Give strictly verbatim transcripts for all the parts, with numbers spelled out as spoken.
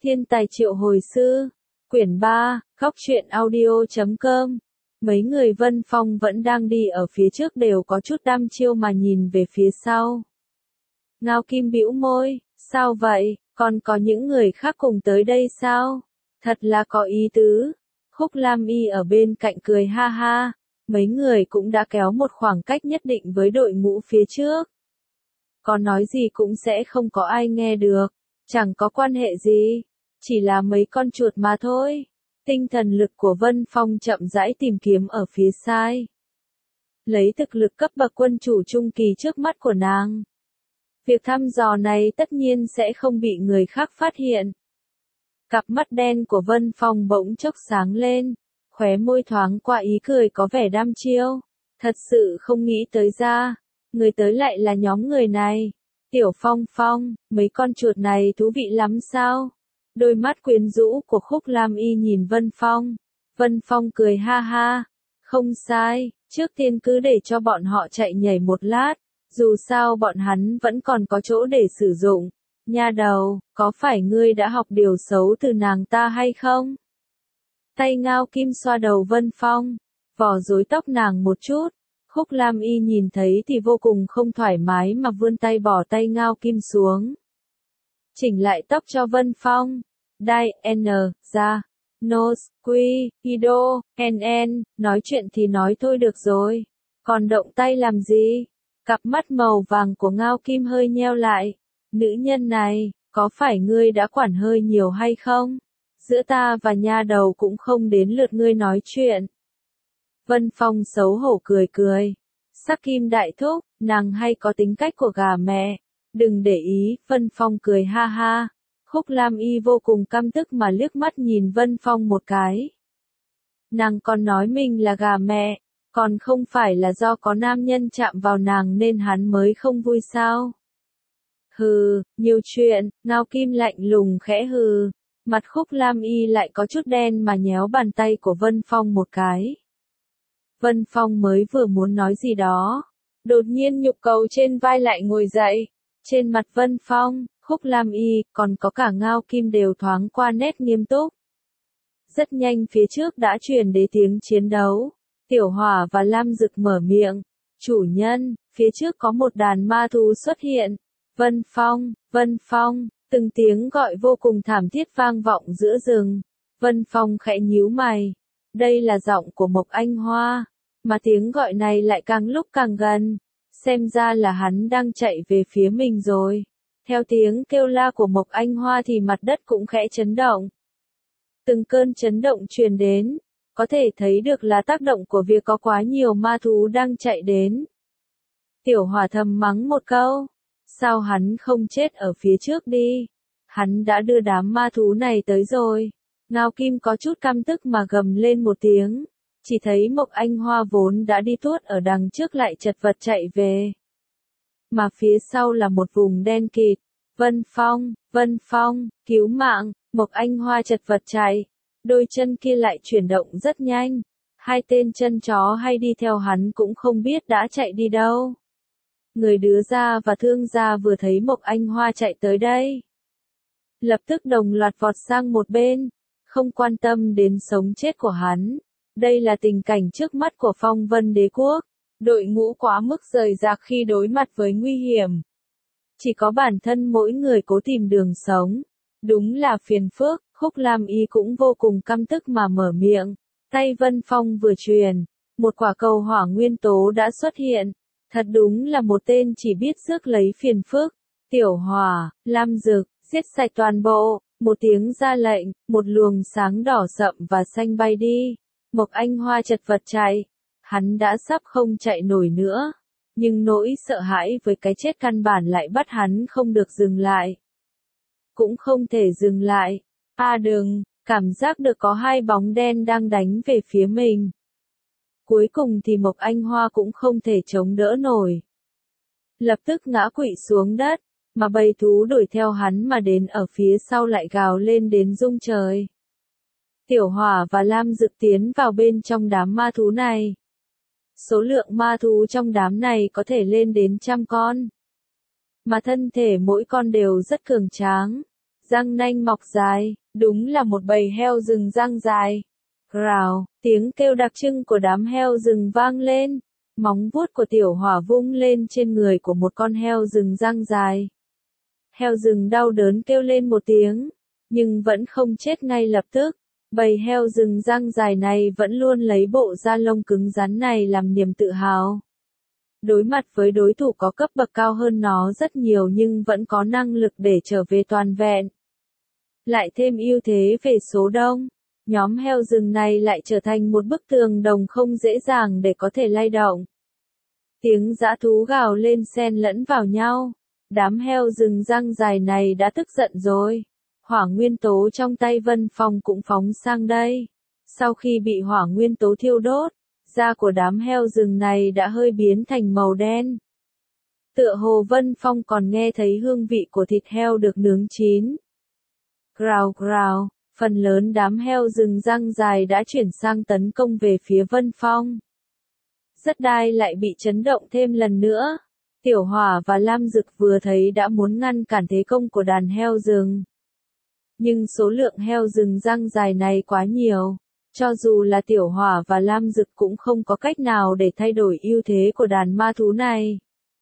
Thiên tài triệu hồi sư, quyển ba, góc truyện audio chấm com. Mấy người Vân Phong vẫn đang đi ở phía trước đều có chút đăm chiêu mà nhìn về phía sau. Ngao Kim bĩu môi, sao vậy, còn có những người khác cùng tới đây sao? Thật là có ý tứ. Khúc Lam Y ở bên cạnh cười ha ha, mấy người cũng đã kéo một khoảng cách nhất định với đội ngũ phía trước. Có nói gì cũng sẽ không có ai nghe được, chẳng có quan hệ gì, chỉ là mấy con chuột mà thôi. Tinh thần lực của Vân Phong chậm rãi tìm kiếm ở phía sai. Lấy thực lực cấp bậc quân chủ trung kỳ trước mắt của nàng. Việc thăm dò này tất nhiên sẽ không bị người khác phát hiện. Cặp mắt đen của Vân Phong bỗng chốc sáng lên, khóe môi thoáng qua ý cười có vẻ đăm chiêu. Thật sự không nghĩ tới ra, người tới lại là nhóm người này. Tiểu Phong Phong, mấy con chuột này thú vị lắm sao? Đôi mắt quyến rũ của Khúc Lam Y nhìn Vân Phong. Vân Phong cười ha ha. Không sai, trước tiên cứ để cho bọn họ chạy nhảy một lát, dù sao bọn hắn vẫn còn có chỗ để sử dụng. Nha đầu, có phải ngươi đã học điều xấu từ nàng ta hay không? Tay Ngao Kim xoa đầu Vân Phong, vò rối tóc nàng một chút. Khúc Lam Y nhìn thấy thì vô cùng không thoải mái mà vươn tay bỏ tay Ngao Kim xuống. Chỉnh lại tóc cho Vân Phong. Đai, N, ra, Nose, Quy, Ido, N N, nói chuyện thì nói thôi được rồi. Còn động tay làm gì? Cặp mắt màu vàng của Ngao Kim hơi nheo lại. Nữ nhân này, có phải ngươi đã quản hơi nhiều hay không? Giữa ta và nha đầu cũng không đến lượt ngươi nói chuyện. Vân Phong xấu hổ cười cười. Sắc Kim đại thúc, nàng hay có tính cách của gà mẹ. Đừng để ý, Vân Phong cười ha ha. Khúc Lam Y vô cùng căm tức mà liếc mắt nhìn Vân Phong một cái. Nàng còn nói mình là gà mẹ, còn không phải là do có nam nhân chạm vào nàng nên hắn mới không vui sao? Hừ, nhiều chuyện, Ngao Kim lạnh lùng khẽ hừ. Mặt Khúc Lam Y lại có chút đen mà nhéo bàn tay của Vân Phong một cái. Vân Phong mới vừa muốn nói gì đó, đột nhiên nhục cầu trên vai lại ngồi dậy. Trên mặt Vân Phong, Khúc Lam Y, còn có cả Ngao Kim đều thoáng qua nét nghiêm túc. Rất nhanh phía trước đã truyền đến tiếng chiến đấu. Tiểu Hỏa và Lam Dực mở miệng. Chủ nhân, phía trước có một đàn ma thú xuất hiện. Vân Phong, Vân Phong, từng tiếng gọi vô cùng thảm thiết vang vọng giữa rừng. Vân Phong khẽ nhíu mày. Đây là giọng của Mộc Anh Hoa, mà tiếng gọi này lại càng lúc càng gần. Xem ra là hắn đang chạy về phía mình rồi. Theo tiếng kêu la của Mộc Anh Hoa thì mặt đất cũng khẽ chấn động. Từng cơn chấn động truyền đến, có thể thấy được là tác động của việc có quá nhiều ma thú đang chạy đến. Tiểu Hỏa thầm mắng một câu, sao hắn không chết ở phía trước đi? Hắn đã đưa đám ma thú này tới rồi. Ngao Kim có chút căm tức mà gầm lên một tiếng. Chỉ thấy Mộc Anh Hoa vốn đã đi tuốt ở đằng trước lại chật vật chạy về. Mà phía sau là một vùng đen kịt. Vân Phong, Vân Phong, cứu mạng, Mộc Anh Hoa chật vật chạy. Đôi chân kia lại chuyển động rất nhanh. Hai tên chân chó hay đi theo hắn cũng không biết đã chạy đi đâu. Người Đứa gia và Thương gia vừa thấy Mộc Anh Hoa chạy tới đây, lập tức đồng loạt vọt sang một bên, không quan tâm đến sống chết của hắn. Đây là tình cảnh trước mắt của Phong Vân Đế Quốc. Đội ngũ quá mức rời rạc khi đối mặt với nguy hiểm. Chỉ có bản thân mỗi người cố tìm đường sống. Đúng là phiền phức. Khúc Lam Y cũng vô cùng căm tức mà mở miệng. Tay Vân Phong vừa truyền, một quả cầu hỏa nguyên tố đã xuất hiện. Thật đúng là một tên chỉ biết rước lấy phiền phức. Tiểu Hỏa, Lam Dực, giết sạch toàn bộ. Một tiếng ra lệnh, một luồng sáng đỏ sậm và xanh bay đi. Mộc Anh Hoa chật vật chạy. Hắn đã sắp không chạy nổi nữa. Nhưng nỗi sợ hãi với cái chết căn bản lại bắt hắn không được dừng lại. Cũng không thể dừng lại. À đừng, cảm giác được có hai bóng đen đang đánh về phía mình. Cuối cùng thì Mộc Anh Hoa cũng không thể chống đỡ nổi. Lập tức ngã quỵ xuống đất, mà bầy thú đuổi theo hắn mà đến ở phía sau lại gào lên đến rung trời. Tiểu Hỏa và Lam Dực tiến vào bên trong đám ma thú này. Số lượng ma thú trong đám này có thể lên đến trăm con. Mà thân thể mỗi con đều rất cường tráng. răng nanh mọc dài, đúng là một bầy heo rừng răng dài. Rào, tiếng kêu đặc trưng của đám heo rừng vang lên, móng vuốt của tiểu hỏa vung lên trên người của một con heo rừng răng dài. Heo rừng đau đớn kêu lên một tiếng, nhưng vẫn không chết ngay lập tức. Bầy heo rừng răng dài này vẫn luôn lấy bộ da lông cứng rắn này làm niềm tự hào. Đối mặt với đối thủ có cấp bậc cao hơn nó rất nhiều nhưng vẫn có năng lực để trở về toàn vẹn. Lại thêm ưu thế về số đông, nhóm heo rừng này lại trở thành một bức tường đồng không dễ dàng để có thể lay động. Tiếng dã thú gào lên xen lẫn vào nhau. Đám heo rừng răng dài này đã tức giận rồi. Hỏa nguyên tố trong tay Vân Phong cũng phóng sang đây. Sau khi bị hỏa nguyên tố thiêu đốt, da của đám heo rừng này đã hơi biến thành màu đen. Tựa hồ Vân Phong còn nghe thấy hương vị của thịt heo được nướng chín. Grào grào, phần lớn đám heo rừng răng dài đã chuyển sang tấn công về phía Vân Phong. Rất đai lại bị chấn động thêm lần nữa. Tiểu Hỏa và Lam Dực vừa thấy đã muốn ngăn cản thế công của đàn heo rừng. Nhưng số lượng heo rừng răng dài này quá nhiều, cho dù là Tiểu Hỏa và Lam Dực cũng không có cách nào để thay đổi ưu thế của đàn ma thú này.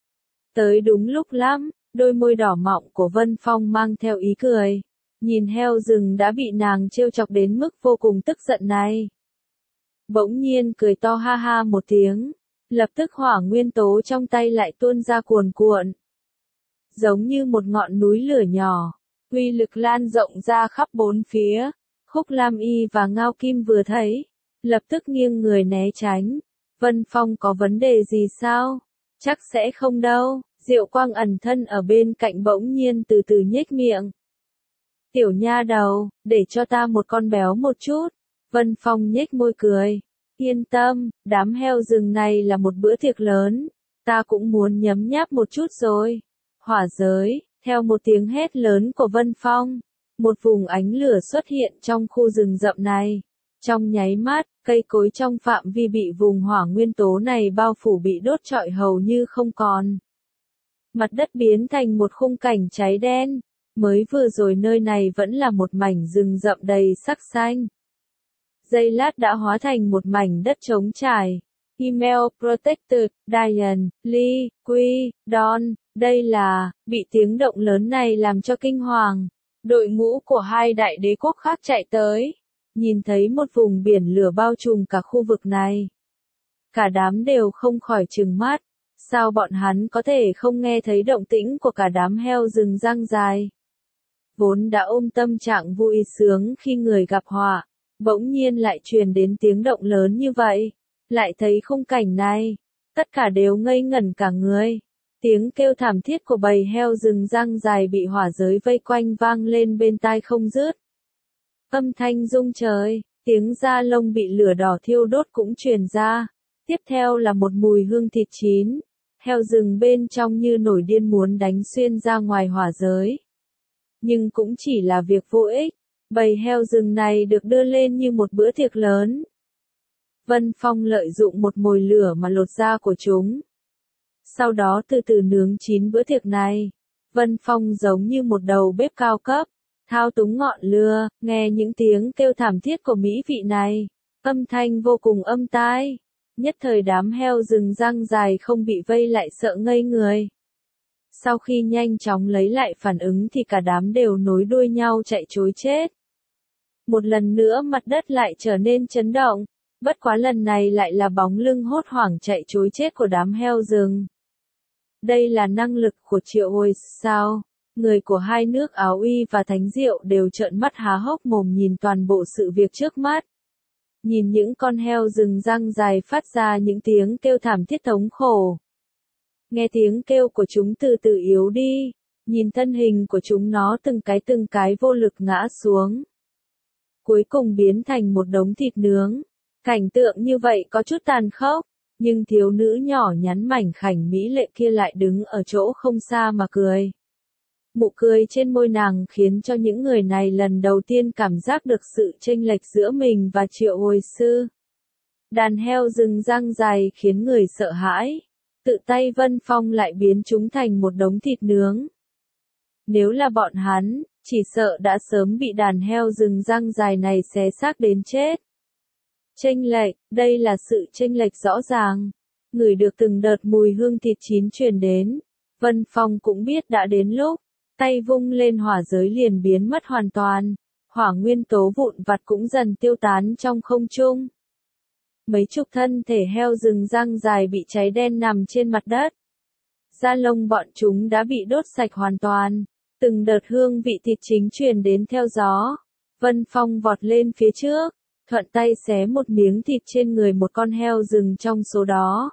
Tới đúng lúc lắm, đôi môi đỏ mọng của Vân Phong mang theo ý cười, nhìn heo rừng đã bị nàng trêu chọc đến mức vô cùng tức giận này. Bỗng nhiên cười to ha ha một tiếng, lập tức hỏa nguyên tố trong tay lại tuôn ra cuồn cuộn. Giống như một ngọn núi lửa nhỏ, uy lực lan rộng ra khắp bốn phía. Khúc Lam Y và Ngao Kim vừa thấy, lập tức nghiêng người né tránh. Vân Phong có vấn đề gì sao? Chắc sẽ không đâu. Diệu Quang ẩn thân ở bên cạnh bỗng nhiên từ từ nhếch miệng. Tiểu nha đầu, để cho ta một con béo một chút. Vân Phong nhếch môi cười. Yên tâm, đám heo rừng này là một bữa tiệc lớn. Ta cũng muốn nhấm nháp một chút rồi. Hỏa giới, theo một tiếng hét lớn của Vân Phong. Một vùng ánh lửa xuất hiện trong khu rừng rậm này. Trong nháy mắt, cây cối trong phạm vi bị vùng hỏa nguyên tố này bao phủ bị đốt trọi hầu như không còn. Mặt đất biến thành một khung cảnh cháy đen. Mới vừa rồi nơi này vẫn là một mảnh rừng rậm đầy sắc xanh. Giây lát đã hóa thành một mảnh đất trống trải. Email Protected, Diane, Lee, Quy, Don, đây là, bị tiếng động lớn này làm cho kinh hoàng. Đội ngũ của hai đại đế quốc khác chạy tới, nhìn thấy một vùng biển lửa bao trùm cả khu vực này. Cả đám đều không khỏi trừng mắt, sao bọn hắn có thể không nghe thấy động tĩnh của cả đám heo rừng răng dài. Vốn đã ôm tâm trạng vui sướng khi người gặp họa, bỗng nhiên lại truyền đến tiếng động lớn như vậy, lại thấy khung cảnh này, tất cả đều ngây ngẩn cả người. Tiếng kêu thảm thiết của bầy heo rừng răng dài bị hỏa giới vây quanh vang lên bên tai không dứt. Âm thanh rung trời, tiếng da lông bị lửa đỏ thiêu đốt cũng truyền ra. Tiếp theo là một mùi hương thịt chín. Heo rừng bên trong như nổi điên muốn đánh xuyên ra ngoài hỏa giới. Nhưng cũng chỉ là việc vô ích. Bầy heo rừng này được đưa lên như một bữa tiệc lớn. Vân Phong lợi dụng một mồi lửa mà lột da của chúng. Sau đó từ từ nướng chín bữa tiệc này. Vân Phong giống như một đầu bếp cao cấp, thao túng ngọn lửa, nghe những tiếng kêu thảm thiết của mỹ vị này. Âm thanh vô cùng âm tai. Nhất thời đám heo rừng răng dài không bị vây lại sợ ngây người. Sau khi nhanh chóng lấy lại phản ứng thì cả đám đều nối đuôi nhau chạy trối chết. Một lần nữa mặt đất lại trở nên chấn động. Bất quá lần này lại là bóng lưng hốt hoảng chạy trối chết của đám heo rừng. Đây là năng lực của Triệu Hồi sao? Người của hai nước Áo Uy và Thánh Diệu đều trợn mắt há hốc mồm nhìn toàn bộ sự việc trước mắt. Nhìn những con heo rừng răng dài phát ra những tiếng kêu thảm thiết thống khổ. Nghe tiếng kêu của chúng từ từ yếu đi. Nhìn thân hình của chúng nó từng cái từng cái vô lực ngã xuống. Cuối cùng biến thành một đống thịt nướng. Cảnh tượng như vậy có chút tàn khốc. Nhưng thiếu nữ nhỏ nhắn mảnh khảnh mỹ lệ kia lại đứng ở chỗ không xa mà cười. Nụ cười trên môi nàng khiến cho những người này lần đầu tiên cảm giác được sự chênh lệch giữa mình và Triệu Hồi sư. Đàn heo rừng răng dài khiến người sợ hãi. Tự tay Vân Phong lại biến chúng thành một đống thịt nướng. Nếu là bọn hắn, chỉ sợ đã sớm bị đàn heo rừng răng dài này xé xác đến chết. Chênh lệch, đây là sự chênh lệch rõ ràng. Ngửi được từng đợt mùi hương thịt chín truyền đến, Vân Phong cũng biết đã đến lúc, tay vung lên hỏa giới liền biến mất hoàn toàn, hỏa nguyên tố vụn vặt cũng dần tiêu tán trong không trung. Mấy chục thân thể heo rừng răng dài bị cháy đen nằm trên mặt đất. Da lông bọn chúng đã bị đốt sạch hoàn toàn, từng đợt hương vị thịt chính truyền đến theo gió. Vân Phong vọt lên phía trước, thuận tay xé một miếng thịt trên người một con heo rừng trong số đó.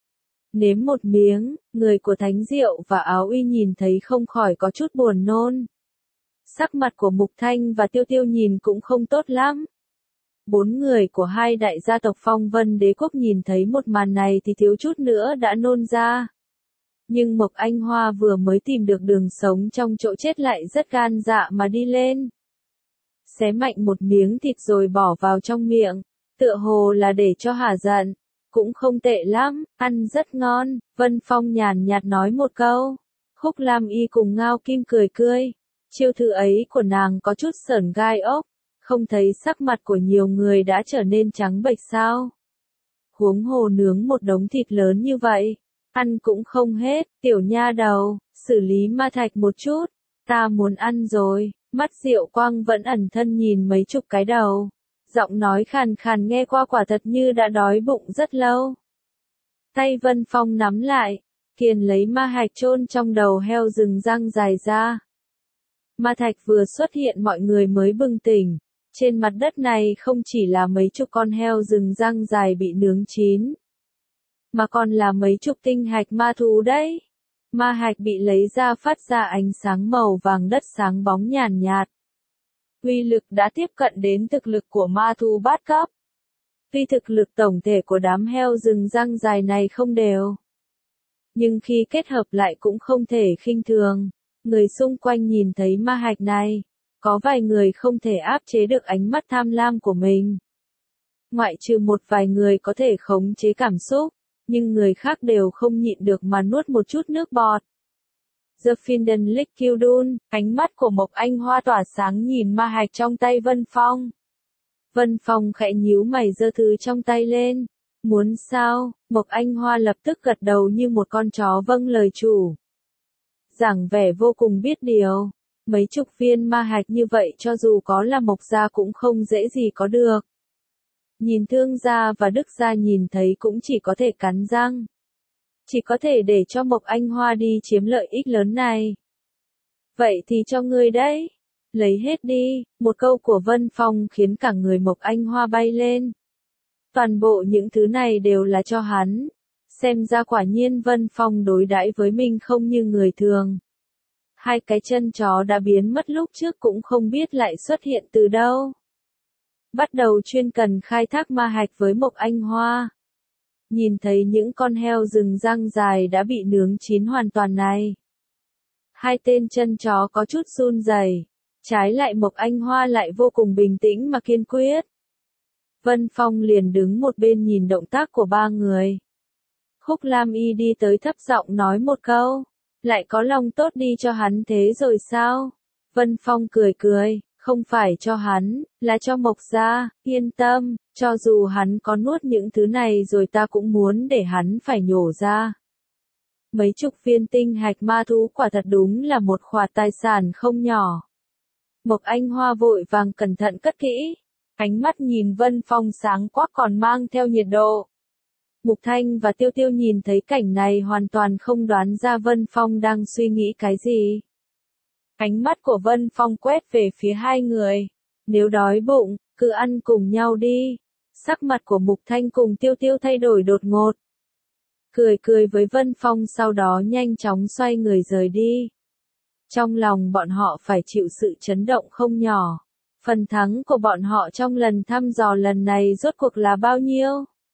Nếm một miếng, người của Thánh Diệu và Áo Uy nhìn thấy không khỏi có chút buồn nôn. Sắc mặt của Mục Thanh và Tiêu Tiêu nhìn cũng không tốt lắm. Bốn người của hai đại gia tộc Phong Vân Đế Quốc nhìn thấy một màn này thì thiếu chút nữa đã nôn ra. Nhưng Mộc Anh Hoa vừa mới tìm được đường sống trong chỗ chết lại rất gan dạ mà đi lên. Xé mạnh một miếng thịt rồi bỏ vào trong miệng, tựa hồ là để cho hả giận. Cũng không tệ lắm, ăn rất ngon, Vân Phong nhàn nhạt nói một câu. Khúc Lam Y cùng Ngao Kim cười cười. Chiêu thư ấy của nàng có chút sởn gai ốc, không thấy sắc mặt của nhiều người đã trở nên trắng bệch sao. Huống hồ nướng một đống thịt lớn như vậy, ăn cũng không hết, tiểu nha đầu, xử lý ma thạch một chút, ta muốn ăn rồi, mắt Diệu Quang vẫn ẩn thân nhìn mấy chục cái đầu. Giọng nói khàn khàn nghe qua quả thật như đã đói bụng rất lâu. Tay Vân Phong nắm lại, kiền lấy ma hạch chôn trong đầu heo rừng răng dài ra. Ma thạch vừa xuất hiện mọi người mới bừng tỉnh. Trên mặt đất này không chỉ là mấy chục con heo rừng răng dài bị nướng chín, mà còn là mấy chục tinh hạch ma thú đấy. Ma hạch bị lấy ra phát ra ánh sáng màu vàng đất sáng bóng nhàn nhạt. Uy lực đã tiếp cận đến thực lực của ma thú bát cấp. Tuy thực lực tổng thể của đám heo rừng răng dài này không đều, nhưng khi kết hợp lại cũng không thể khinh thường. Người xung quanh nhìn thấy ma hạch này, có vài người không thể áp chế được ánh mắt tham lam của mình. Ngoại trừ một vài người có thể khống chế cảm xúc, nhưng người khác đều không nhịn được mà nuốt một chút nước bọt. The Finden Liquidun, ánh mắt của Mộc Anh Hoa tỏa sáng nhìn ma hạch trong tay Vân Phong. Vân Phong khẽ nhíu mày giơ thứ trong tay lên. Muốn sao? Mộc Anh Hoa lập tức gật đầu như một con chó vâng lời chủ. Giảng vẻ vô cùng biết điều. Mấy chục viên ma hạch như vậy cho dù có là Mộc gia cũng không dễ gì có được. Nhìn Thương gia và Đức gia nhìn thấy cũng chỉ có thể cắn răng. Chỉ có thể để cho Mộc Anh Hoa đi chiếm lợi ích lớn này. Vậy thì cho ngươi đấy. Lấy hết đi, một câu của Vân Phong khiến cả người Mộc Anh Hoa bay lên. Toàn bộ những thứ này đều là cho hắn. Xem ra quả nhiên Vân Phong đối đãi với mình không như người thường. Hai cái chân chó đã biến mất lúc trước cũng không biết lại xuất hiện từ đâu. Bắt đầu chuyên cần khai thác ma hạch với Mộc Anh Hoa. Nhìn thấy những con heo rừng răng dài đã bị nướng chín hoàn toàn này. Hai tên chân chó có chút run rẩy, trái lại Mộc Anh Hoa lại vô cùng bình tĩnh mà kiên quyết. Vân Phong liền đứng một bên nhìn động tác của ba người. Khúc Lam Y đi tới thấp giọng nói một câu, lại có lòng tốt đi cho hắn thế rồi sao? Vân Phong cười cười, không phải cho hắn, là cho Mộc gia, yên tâm, cho dù hắn có nuốt những thứ này rồi ta cũng muốn để hắn phải nhổ ra. Mấy chục viên tinh hạch ma thú quả thật đúng là một khoản tài sản không nhỏ. Mộc Anh Hoa vội vàng cẩn thận cất kỹ, ánh mắt nhìn Vân Phong sáng quắc còn mang theo nhiệt độ. Mục Thanh và Tiêu Tiêu nhìn thấy cảnh này hoàn toàn không đoán ra Vân Phong đang suy nghĩ cái gì. Ánh mắt của Vân Phong quét về phía hai người. Nếu đói bụng, cứ ăn cùng nhau đi. Sắc mặt của Mục Thanh cùng Tiêu Tiêu thay đổi đột ngột. Cười cười với Vân Phong sau đó nhanh chóng xoay người rời đi. Trong lòng bọn họ phải chịu sự chấn động không nhỏ. Phần thắng của bọn họ trong lần thăm dò lần này rốt cuộc là bao nhiêu?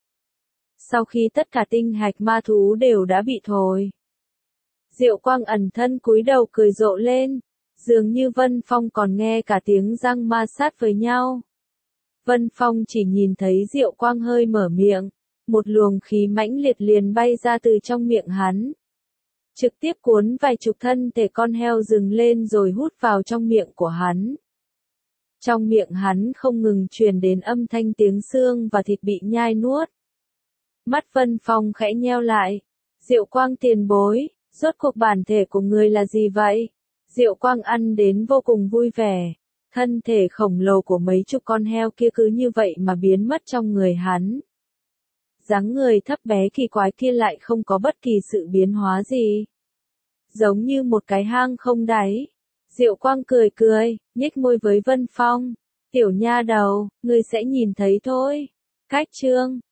Sau khi tất cả tinh hạch ma thú đều đã bị thổi, Diệu Quang ẩn thân cúi đầu cười rộ lên, dường như Vân Phong còn nghe cả tiếng răng ma sát với nhau. Vân Phong chỉ nhìn thấy Diệu Quang hơi mở miệng, một luồng khí mãnh liệt liền bay ra từ trong miệng hắn. trực tiếp cuốn vài chục thân thể con heo rừng lên rồi hút vào trong miệng của hắn. Trong miệng hắn không ngừng truyền đến âm thanh tiếng xương và thịt bị nhai nuốt. Mắt Vân Phong khẽ nheo lại. Diệu Quang tiền bối, rốt cuộc bản thể của người là gì vậy? Diệu Quang ăn đến vô cùng vui vẻ. Thân thể khổng lồ của mấy chục con heo kia cứ như vậy mà biến mất trong người hắn. Dáng người thấp bé kỳ quái kia lại không có bất kỳ sự biến hóa gì. Giống như một cái hang không đáy. Diệu Quang cười cười, nhếch môi với Vân Phong. Tiểu nha đầu, ngươi sẽ nhìn thấy thôi. Cách chương